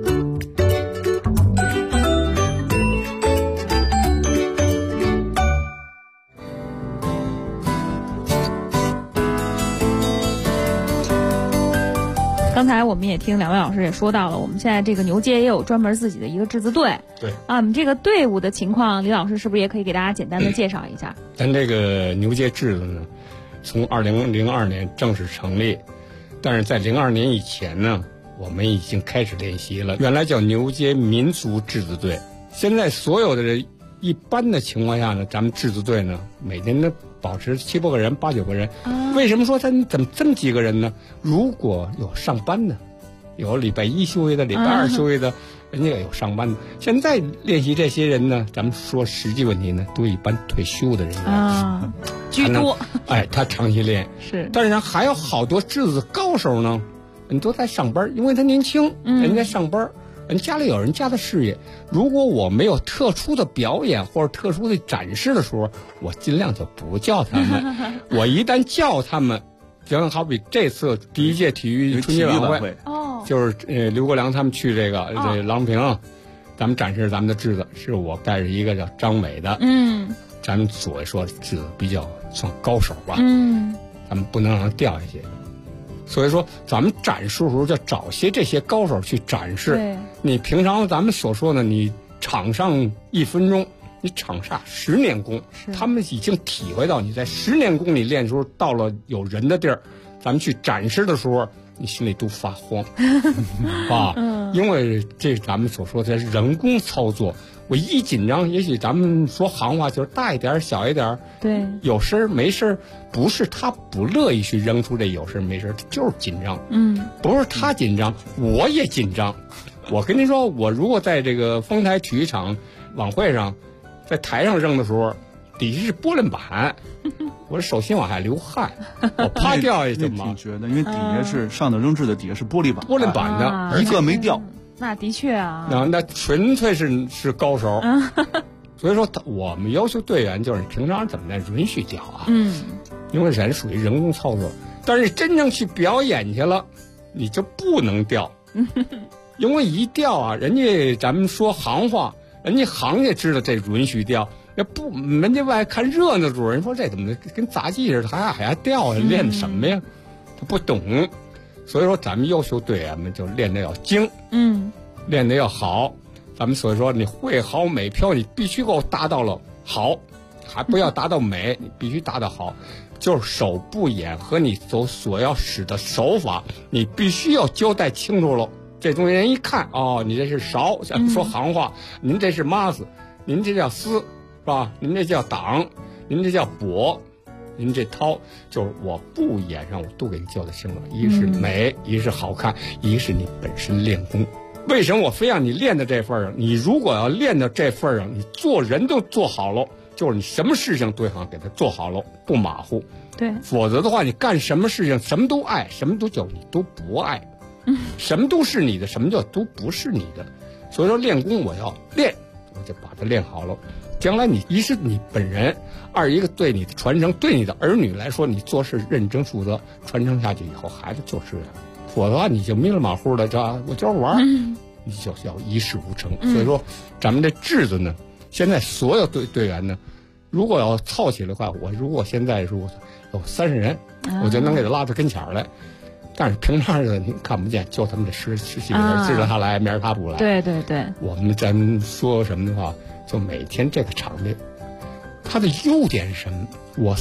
刚才我们也听两位老师也说到了，我们现在这个牛街也有专门自己的一个质子队。 对这个队伍的情况，李老师是不是也可以给大家简单的介绍一下？ 咱这个牛街质子呢，从2002年正式成立，但是在02年以前呢，我们已经开始练习了。原来叫牛街民族质子队，现在所有的人一般的情况下呢，咱们质子队呢，每天都保持7、8个人、8、9个人。为什么说咱怎么这么几个人呢？如果有上班的，有礼拜1休息的，礼拜2休息的，人家也有上班的。现在练习这些人呢，咱们说实际问题呢，都一般退休的人员居多。 他长期练是， 但是还有好多质子高手呢，人都在上班，因为他年轻，人家上班。人家里有人家的事业，如果我没有特殊的表演或者特殊的展示的时候，我尽量就不叫他们。我一旦叫他们，就好比这次第1届体育春节晚会，就是刘国梁他们去这个郎平，咱们展示咱们的质子，是我带着一个叫张伟的，咱们所谓说质子比较算高手吧，咱们不能让他掉下去。所以说，咱们展示的时候就找些这些高手去展示。你平常咱们所说的，你场上1分钟，你场下10年功，他们已经体会到你在10年功里练的时候，到了有人的地儿，咱们去展示的时候，你心里都发慌因为这咱们所说的人工操作。我一紧张，也许咱们说行话就是大一点小一点， 对， 有事没事，不是他不乐意去扔出这有事没事，就是紧张。不是他紧张，我也紧张。我跟您说，我如果在这个丰台体育场晚会上，在台上扔的时候，底下是玻璃板，我手心往下流汗，我啪掉下去嘛。 挺绝的，因为底下是上头扔质的，底下是玻璃板， 玻璃板的， 一个没掉。 那的确那纯粹是高手。所以说我们要求队员就是平常怎么来允许掉因为人属于人工操作，但是真正去表演去了，你就不能掉。因为一掉人家咱们说行话，人家行业知道这允许掉，不人家外看热闹主人说这怎么跟杂技似的，还掉练什么呀？他不懂。所以说咱们优秀队员们就练得要精，练得要好。咱们所以说你会好美漂，你必须给我达到了好，还不要达到美，你必须达到好。就是手部眼和你所要使的手法，你必须要交代清楚了。这东西人一看你这是勺，说行话，您这是麻子，您这叫丝，是吧？您这叫挡，您这叫拨。您这掏就是我不演上我都给你教的清了，一是美，一是好看，一是你本身练功。为什么我非让你练到这份上？你如果要练到这份上，你做人都做好了，就是你什么事情都想给他做好了，不马虎。 对， 否则的话，你干什么事情什么都爱，什么都叫你都不爱。什么都是你的，什么叫都不是你的。 所以说练功我要练，我就把它练好了。将来你一是你本人，二一个对你的传承，对你的儿女来说，你做事认真负责，传承下去以后，孩子就是这样。否则你就迷了马虎的，我就是玩，你就要一事无成。所以说，咱们这质子呢，现在所有队员呢，如果要凑起来的话，我如果现在有30人，我就能给他拉到跟前来。但是平常的你看不见，就他们这十几个人，今儿他来，明儿他不来。 对对对， 咱们说什么的话，就每天这个场地，它的优点是什么？我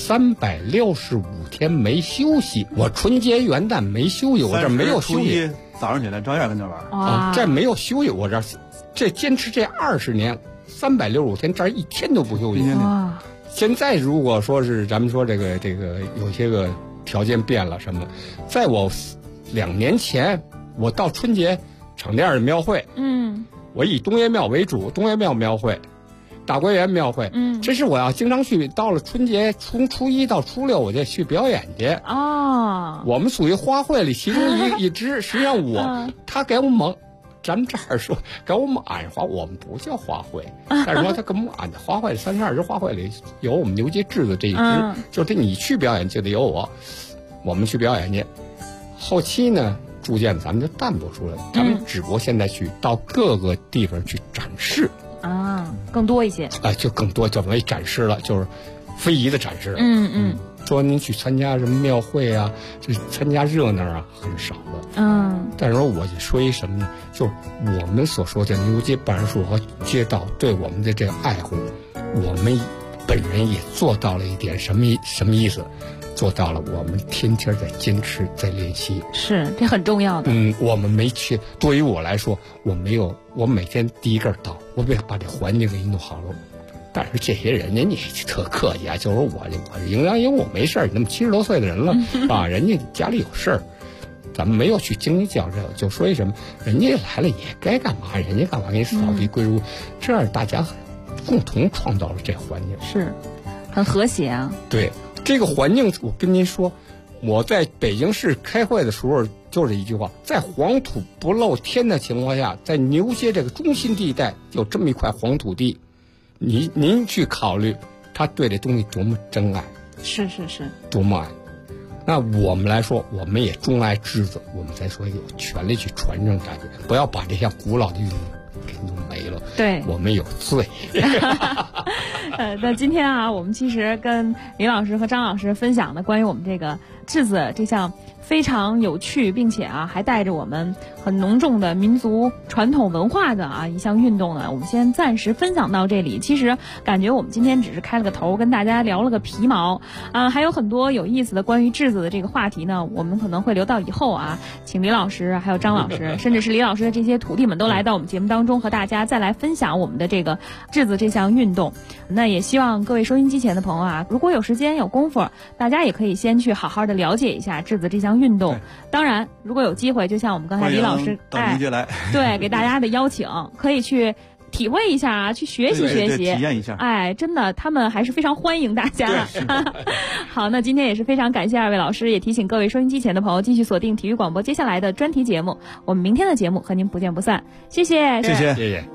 365天没休息，我春节元旦没休息，我这没有休息。 早上起来照样跟这玩啊，这没有休息，我这坚持这20年，365天这一天都不休息。现在如果说是咱们说这个有些个条件变了什么，在我2年前，我到春节场店的庙会，我以东岳庙为主，东岳庙庙会。大观园庙会，这是我要经常去。到了春节，从初1到初6，我就去表演去。我们属于花卉里其中一支。实际上他给我们，咱们这儿说给我们安花，我们不叫花卉，但是说他给我们安的花卉32支花卉里有我们牛街质子这一支，就是你去表演就得有我们去表演去。后期呢，逐渐咱们就淡薄出来，咱们只不过现在去到各个地方去展示。 更多一些， 就更多，就没展示了，就是非遗的展示了。说您去参加什么庙会啊，就参加热闹啊，很少了。但是说我就说一什么呢？就是我们所说的牛街办事处和街道对我们的这个爱护，我们本人也做到了一点什么意思？做到了，我们天天在坚持，在练习， 是这很重要的。 我们没去，对于我来说，我每天第一个到，我把这环境给弄好了。但是这些人家你特客气啊，就是我营养我没事儿，你那么70多岁的人了啊，人家家里有事儿，咱们没有去经济较这个，就说一什么，人家来了也该干嘛，人家干嘛给你扫地归如，这样大家共同创造了这环境， 是很和谐啊。 对。这个环境，我跟您说，我在北京市开会的时候就是一句话：在黄土不露天的情况下，在牛街这个中心地带有这么一块黄土地，您去考虑他对这东西多么珍爱， 是多么爱。那我们来说，我们也钟爱质子，我们再说有权利去传承下去，不要把这项古老的运动给弄没了。 对， 我们有罪。 那今天啊，我们其实跟李老师和张老师分享的关于我们这个质子这项非常有趣，并且还带着我们很浓重的民族传统文化的一项运动呢，我们先暂时分享到这里。其实感觉我们今天只是开了个头，跟大家聊了个皮毛还有很多有意思的关于质子的这个话题呢，我们可能会留到以后请李老师还有张老师甚至是李老师的这些徒弟们都来到我们节目当中，和大家再来分享我们的这个质子这项运动。那也希望各位收音机前的朋友如果有时间有功夫，大家也可以先去好好的了解一下质子这项运动。当然如果有机会，就像我们刚才李老师到牛街来对给大家的邀请，可以去体会一下去学习学习， 体验一下。 真的他们还是非常欢迎大家。好，那今天也是非常感谢2位老师，也提醒各位收音机前的朋友继续锁定体育广播接下来的专题节目，我们明天的节目和您不见不散。谢谢。 谢谢。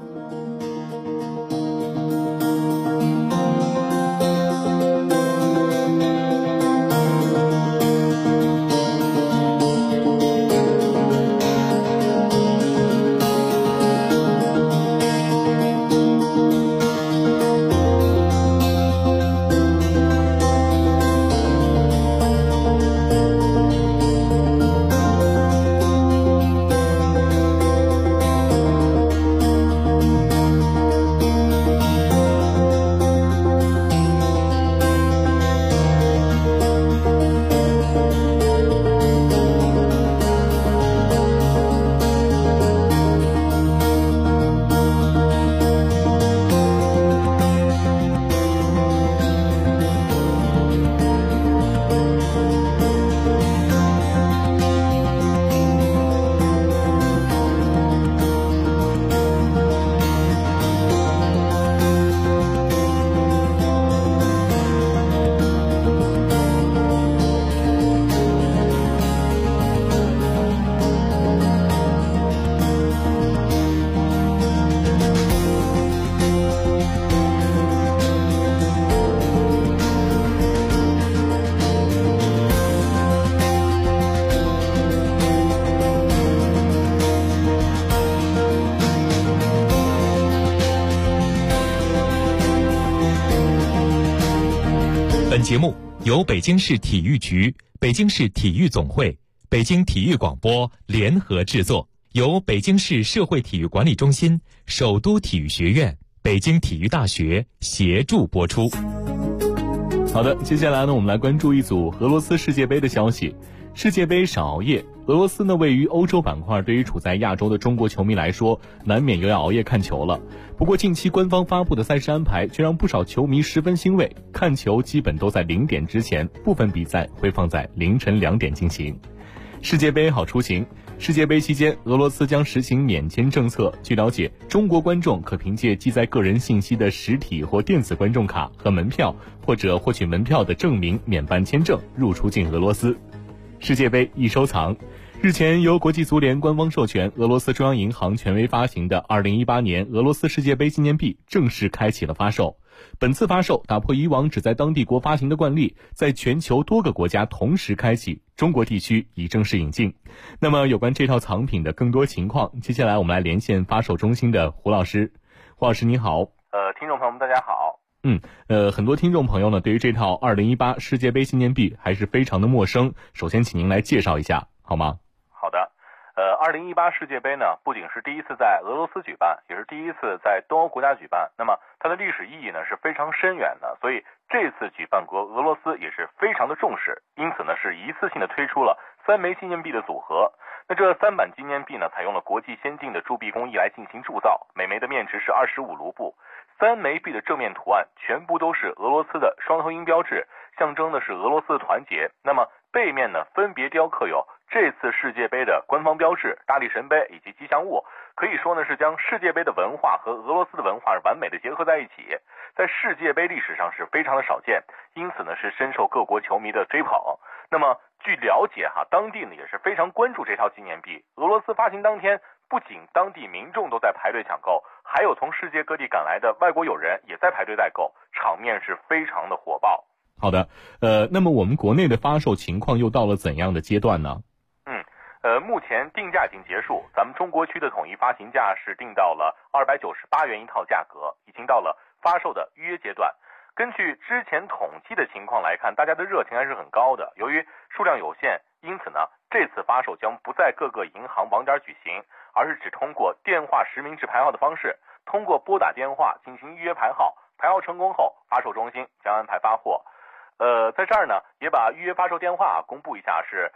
节目由北京市体育局、北京市体育总会、北京体育广播联合制作，由北京市社会体育管理中心、首都体育学院、北京体育大学协助播出。 好的，接下来呢，我们来关注一组俄罗斯世界杯的消息。世界杯少熬夜，俄罗斯呢位于欧洲板块，对于处在亚洲的中国球迷来说，难免又要熬夜看球了。不过近期官方发布的赛事安排却让不少球迷十分欣慰，看球基本都在0点之前，部分比赛会放在凌晨2点进行。世界杯好出行。世界杯期间，俄罗斯将实行免签政策。据了解，中国观众可凭借记载个人信息的实体或电子观众卡和门票，或者获取门票的证明免办签证入出境俄罗斯。世界杯易收藏。日前，由国际足联官方授权，俄罗斯中央银行权威发行的2018年俄罗斯世界杯纪念币正式开启了发售。本次发售打破以往只在当地国发行的惯例，在全球多个国家同时开启，中国地区已正式引进。那么有关这套藏品的更多情况，接下来我们来连线发售中心的胡老师。胡老师你好。 听众朋友们大家好。 很多听众朋友呢对于这套2018世界杯纪念币还是非常的陌生，首先请您来介绍一下好吗？ 好的。2018世界杯呢，不仅是第一次在俄罗斯举办，也是第一次在东欧国家举办。那么它的历史意义呢是非常深远的，所以这次举办国俄罗斯也是非常的重视，因此呢是一次性的推出了3枚纪念币的组合。那这3版纪念币呢，采用了国际先进的铸币工艺来进行铸造，每枚的面值是25卢布。3枚币的正面图案全部都是俄罗斯的双头鹰标志，象征的是俄罗斯的团结。那么背面呢，分别雕刻有这次世界杯的官方标志、大力神杯以及吉祥物，可以说呢是将世界杯的文化和俄罗斯的文化完美的结合在一起，在世界杯历史上是非常的少见，因此呢是深受各国球迷的追捧。那么据了解当地呢也是非常关注这套纪念币。俄罗斯发行当天，不仅当地民众都在排队抢购，还有从世界各地赶来的外国友人也在排队代购，场面是非常的火爆。 好的，那么我们国内的发售情况又到了怎样的阶段呢？ 目前定价已经结束，咱们中国区的统一发行价是定到了298元一套价格，已经到了发售的预约阶段。根据之前统计的情况来看，大家的热情还是很高的。由于数量有限，因此呢，这次发售将不在各个银行网点举行，而是只通过电话实名制排号的方式，通过拨打电话进行预约排号，排号成功后，发售中心将安排发货。在这儿呢，也把预约发售电话公布一下，是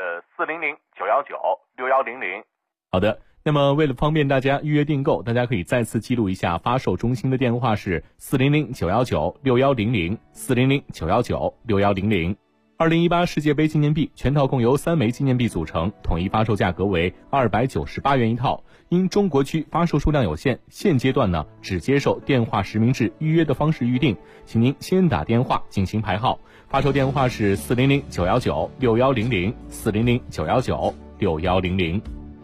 400-919-6100。 好的，那么为了方便大家预约订购，大家可以再次记录一下发售中心的电话是400-919-6100 400-919-6100。2018世界杯纪念币全套共由3枚纪念币组成，统一发售价格为298元一套。因中国区发售数量有限，现阶段呢只接受电话实名制预约的方式预定，请您先打电话进行排号。发售电话是400-919-6100 400-919-6100。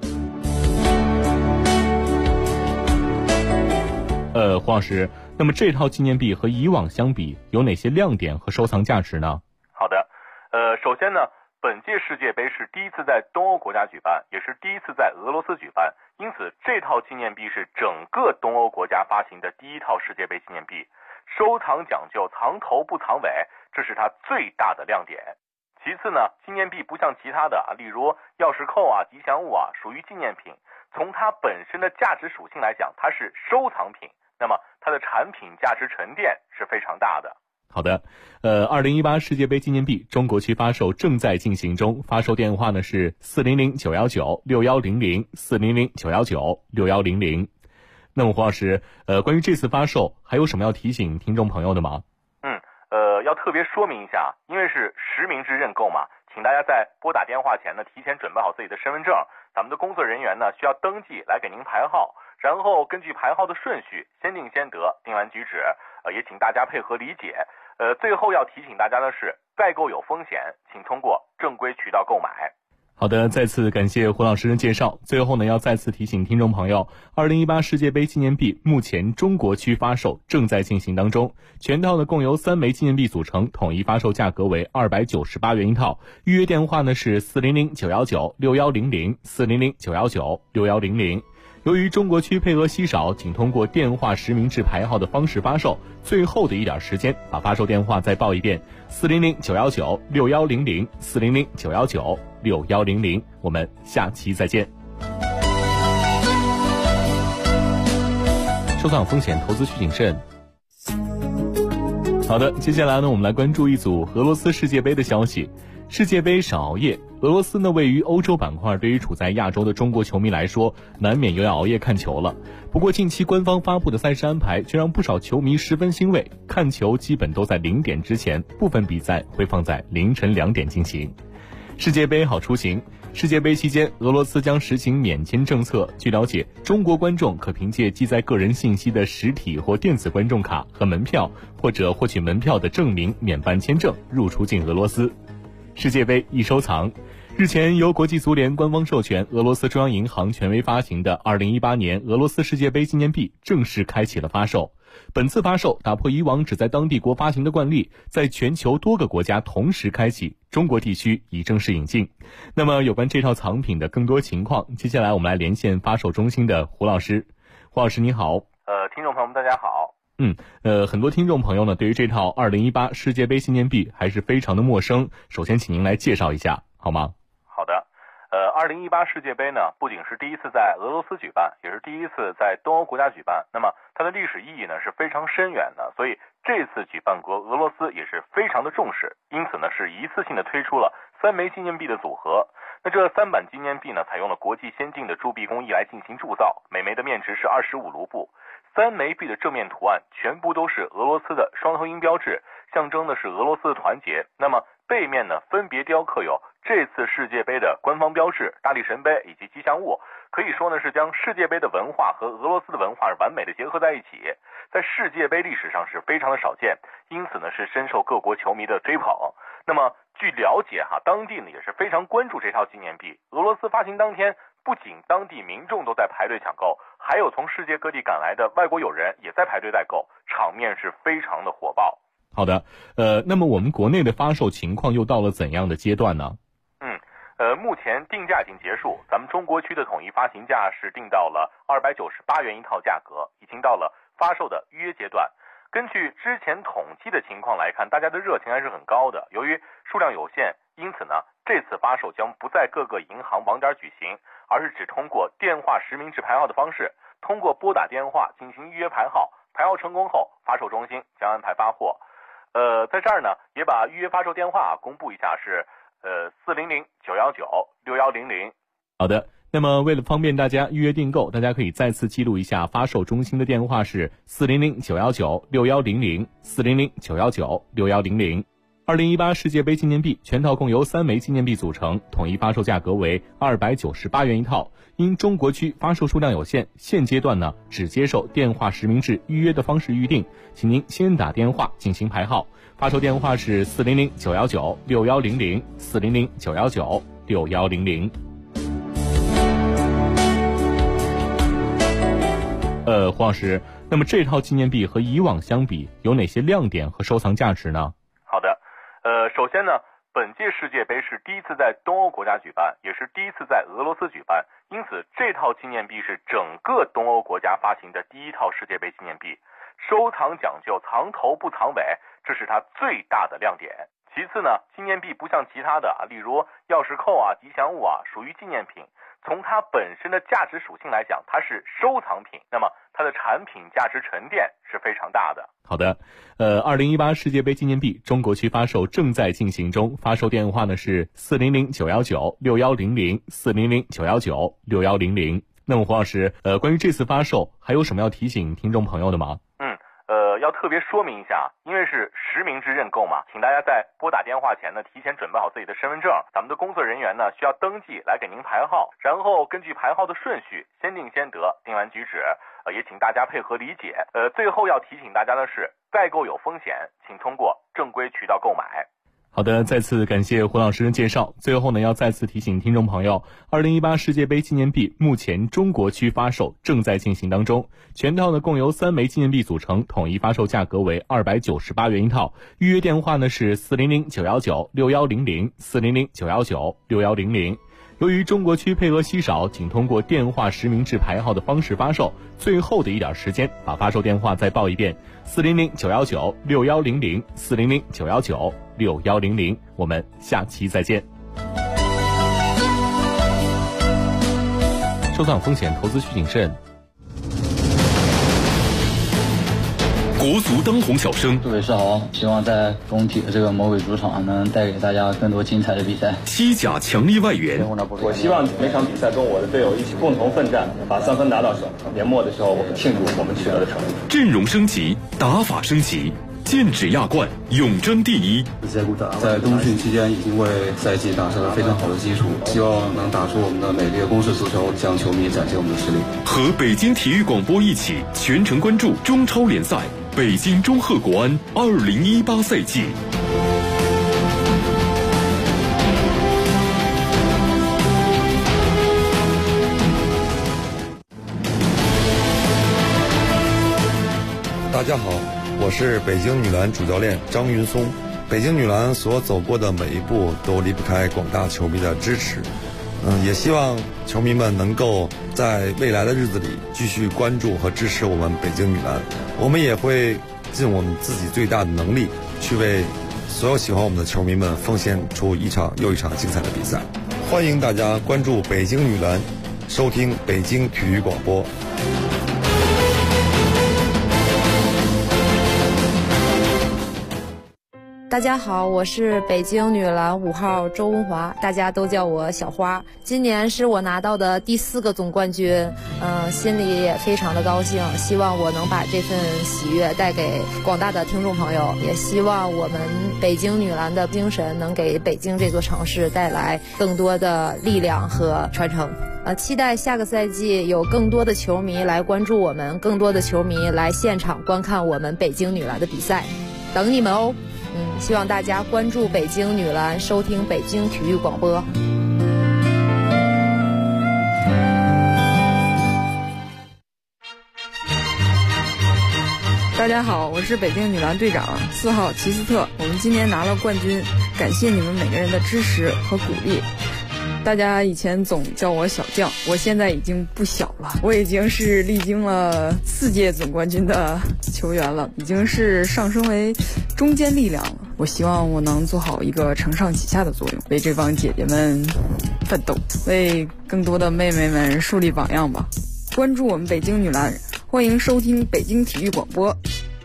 黄老师，那么这套纪念币和以往相比有哪些亮点和收藏价值呢？ 好的，首先呢，本届世界杯是第一次在东欧国家举办，也是第一次在俄罗斯举办，因此这套纪念币是整个东欧国家发行的第一套世界杯纪念币。收藏讲究藏头不藏尾，这是它最大的亮点。其次呢，纪念币不像其他的例如钥匙扣吉祥物属于纪念品，从它本身的价值属性来讲，它是收藏品，那么它的产品价值沉淀是非常大的。 好的，2018世界杯纪念币中国区发售正在进行中，发售电话呢是400-919-6100 400-919-6100。那么胡老师，关于这次发售还有什么要提醒听众朋友的吗？ 要特别说明一下，因为是实名制认购嘛，请大家在拨打电话前呢，提前准备好自己的身份证，咱们的工作人员呢需要登记来给您排号，然后根据排号的顺序先定先得，定完举止，也请大家配合理解。最后要提醒大家的是，代购有风险，请通过正规渠道购买。 好的，再次感谢胡老师的介绍。最后呢，要再次提醒听众朋友，2018世界杯纪念币目前中国区发售正在进行当中，全套呢共由3枚纪念币组成，统一发售价格为298元一套。预约电话呢是400-919-6100 400-919-6100。 由于中国区配额稀少，仅通过电话实名制排号的方式发售，最后的一点时间，把发售电话再报一遍：400-919-6100，400-919-6100。我们下期再见。收藏风险，投资需谨慎。好的，接下来呢，我们来关注一组俄罗斯世界杯的消息。世界杯少熬夜，俄罗斯呢位于欧洲板块，对于处在亚洲的中国球迷来说，难免又要熬夜看球了。不过近期官方发布的赛事安排却让不少球迷十分欣慰，看球基本都在0点之前，部分比赛会放在凌晨2点进行。世界杯好出行。世界杯期间，俄罗斯将实行免签政策。据了解，中国观众可凭借记载个人信息的实体或电子观众卡和门票，或者获取门票的证明免办签证入出境俄罗斯。世界杯易收藏。日前，由国际足联官方授权，俄罗斯中央银行权威发行的2018年俄罗斯世界杯纪念币正式开启了发售。本次发售打破以往只在当地国发行的惯例，在全球多个国家同时开启，中国地区已正式引进。那么有关这套藏品的更多情况，接下来我们来连线发售中心的胡老师。胡老师你好。 听众朋友们大家好。 很多听众朋友呢对于这套2018世界杯纪念币还是非常的陌生，首先请您来介绍一下好吗？ 好的。2018世界杯呢，不仅是第一次在俄罗斯举办，也是第一次在东欧国家举办。那么它的历史意义呢是非常深远的，所以这次举办国俄罗斯也是非常的重视，因此呢是一次性的推出了3枚纪念币的组合。那这3版纪念币呢，采用了国际先进的铸币工艺来进行铸造，每枚的面值是25卢布。3枚币的正面图案全部都是俄罗斯的双头鹰标志，象征的是俄罗斯的团结。那么背面呢，分别雕刻有这次世界杯的官方标志、大力神杯以及吉祥物，可以说呢是将世界杯的文化和俄罗斯的文化完美的结合在一起，在世界杯历史上是非常的少见，因此呢是深受各国球迷的追捧。那么据了解当地呢也是非常关注这套纪念币。俄罗斯发行当天，不仅当地民众都在排队抢购，还有从世界各地赶来的外国友人也在排队代购，场面是非常的火爆。 好的，那么我们国内的发售情况又到了怎样的阶段呢？ 目前定价已经结束，咱们中国区的统一发行价是定到了298元一套价格，已经到了发售的预约阶段。根据之前统计的情况来看，大家的热情还是很高的。由于数量有限，因此呢，这次发售将不在各个银行网点举行，而是只通过电话实名制排号的方式，通过拨打电话进行预约排号，排号成功后，发售中心将安排发货。在这儿呢，也把预约发售电话公布一下，是400-919-6100。 好的，那么为了方便大家预约订购，大家可以再次记录一下发售中心的电话是400-919-6100， 400-919-6100。2018世界杯纪念币全套共由3枚纪念币组成，统一发售价格为298元一套。因中国区发售数量有限，现阶段呢只接受电话实名制预约的方式预定，请您先打电话进行排号。发售电话是400-919-6100， 400-919-6100。黄老师，那么这套纪念币和以往相比，有哪些亮点和收藏价值呢？ 好的，首先呢，本届世界杯是第一次在东欧国家举办，也是第一次在俄罗斯举办，因此这套纪念币是整个东欧国家发行的第一套世界杯纪念币。收藏讲究藏头不藏尾，这是它最大的亮点。其次呢，纪念币不像其他的例如钥匙扣吉祥物属于纪念品，从它本身的价值属性来讲，它是收藏品，那么它的产品价值沉淀是非常大的。 好的，2018世界杯纪念币中国区发售正在进行中，发售电话呢是400-919-6100， 400-919-6100。那么黄老师，关于这次发售还有什么要提醒听众朋友的吗？ 要特别说明一下，因为是实名制认购嘛，请大家在拨打电话前呢，提前准备好自己的身份证，咱们的工作人员呢需要登记来给您排号，然后根据排号的顺序，先定先得，定完举止，也请大家配合理解。最后要提醒大家的是，代购有风险，请通过正规渠道购买。 好的，再次感谢胡老师的介绍。最后呢，要再次提醒听众朋友，2018世界杯纪念币目前中国区发售正在进行当中，全套呢共由3枚纪念币组成，统一发售价格为298元一套。预约电话呢是400-919-6100， 400-919-6100。 由于中国区配额稀少，仅通过电话实名制排号的方式发售，最后的一点时间，把发售电话再报一遍：400-919-6100，400-919-6100。我们下期再见。收藏风险，投资需谨慎。 国足当红小生， 各位是好，希望在工体的这个魔鬼主场能带给大家更多精彩的比赛。 西甲强力外援， 我希望每场比赛跟我的队友一起共同奋战，把3分拿到手。年末的时候，我们庆祝我们取得的成绩。 阵容升级，打法升级，剑指亚冠，永争第一。 在冬训期间已经为赛季打下了非常好的基础，希望能打出我们的美丽的攻势足球，向球迷展现我们的实力。 和北京体育广播一起全程关注中超联赛北京中赫国安2018赛季。 大家好，我是北京女篮主教练张云松。北京女篮所走过的每一步都离不开广大球迷的支持。也希望球迷们能够在未来的日子里继续关注和支持我们北京女篮。我们也会尽我们自己最大的能力，去为所有喜欢我们的球迷们奉献出一场又一场精彩的比赛。欢迎大家关注北京女篮，收听北京体育广播。 大家好，我是北京女篮5号周文华，大家都叫我小花。今年是我拿到的第4个总冠军，心里也非常的高兴，希望我能把这份喜悦带给广大的听众朋友，也希望我们北京女篮的精神能给北京这座城市带来更多的力量和传承。期待下个赛季有更多的球迷来关注我们，更多的球迷来现场观看我们北京女篮的比赛，等你们哦。希望大家关注北京女篮，收听北京体育广播。 大家好，我是北京女篮队长4号齐斯特。我们今年拿了冠军，感谢你们每个人的支持和鼓励。大家以前总叫我小将，我现在已经不小了，我已经是历经了4届总冠军的球员了，已经是上升为中坚力量了。我希望我能做好一个承上启下的作用，为这帮姐姐们奋斗，为更多的妹妹们树立榜样吧。关注我们北京女篮，欢迎收听北京体育广播。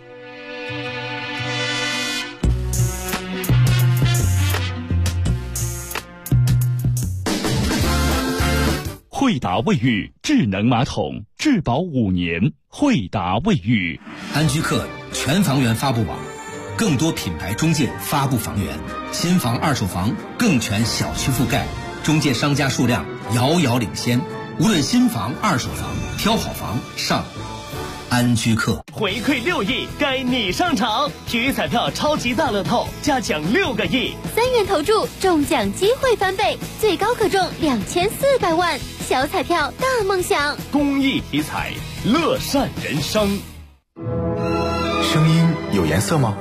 惠达卫浴智能马桶，质保5年。惠达卫浴。 安居客全房源发布网，更多品牌中介发布房源，新房二手房更全小区覆盖，中介商家数量遥遥领先。无论新房二手房，挑好房上安居客。 回馈6亿，该你上场！体育彩票超级大乐透，加奖6个亿 ，3元投注，中奖机会翻倍，最高可中2400万。小彩票大梦想， 公益体彩，乐善人生。 声音有颜色吗？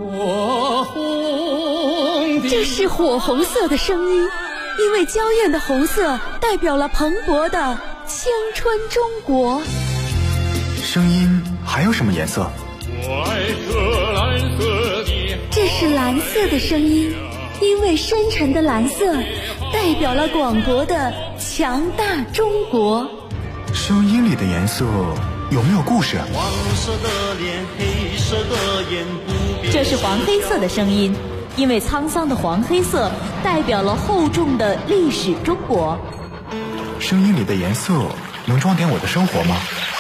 这是火红色的声音，因为娇艳的红色代表了蓬勃的青春中国。 声音还有什么颜色？ 这是蓝色的声音，因为深沉的蓝色代表了广博的强大中国。 声音里的颜色有没有故事？ 黄色的脸，黑色的眼， 这是黄黑色的声音，因为沧桑的黄黑色代表了厚重的历史中国。 声音里的颜色能装点我的生活吗？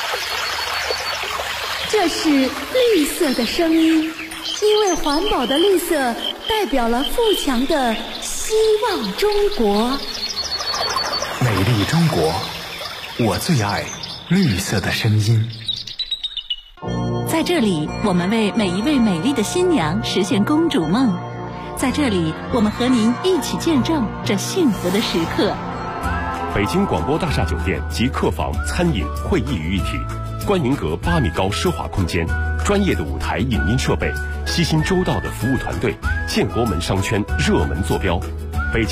这是绿色的声音，因为环保的绿色代表了富强的希望中国。 美丽中国，我最爱绿色的声音。 在这里，我们为每一位美丽的新娘实现公主梦。在这里，我们和您一起见证这幸福的时刻。 北京广播大厦酒店及客房、餐饮、会议于一体，观云阁8米高奢华空间，专业的舞台影音设备，悉心周到的服务团队，建国门商圈热门坐标。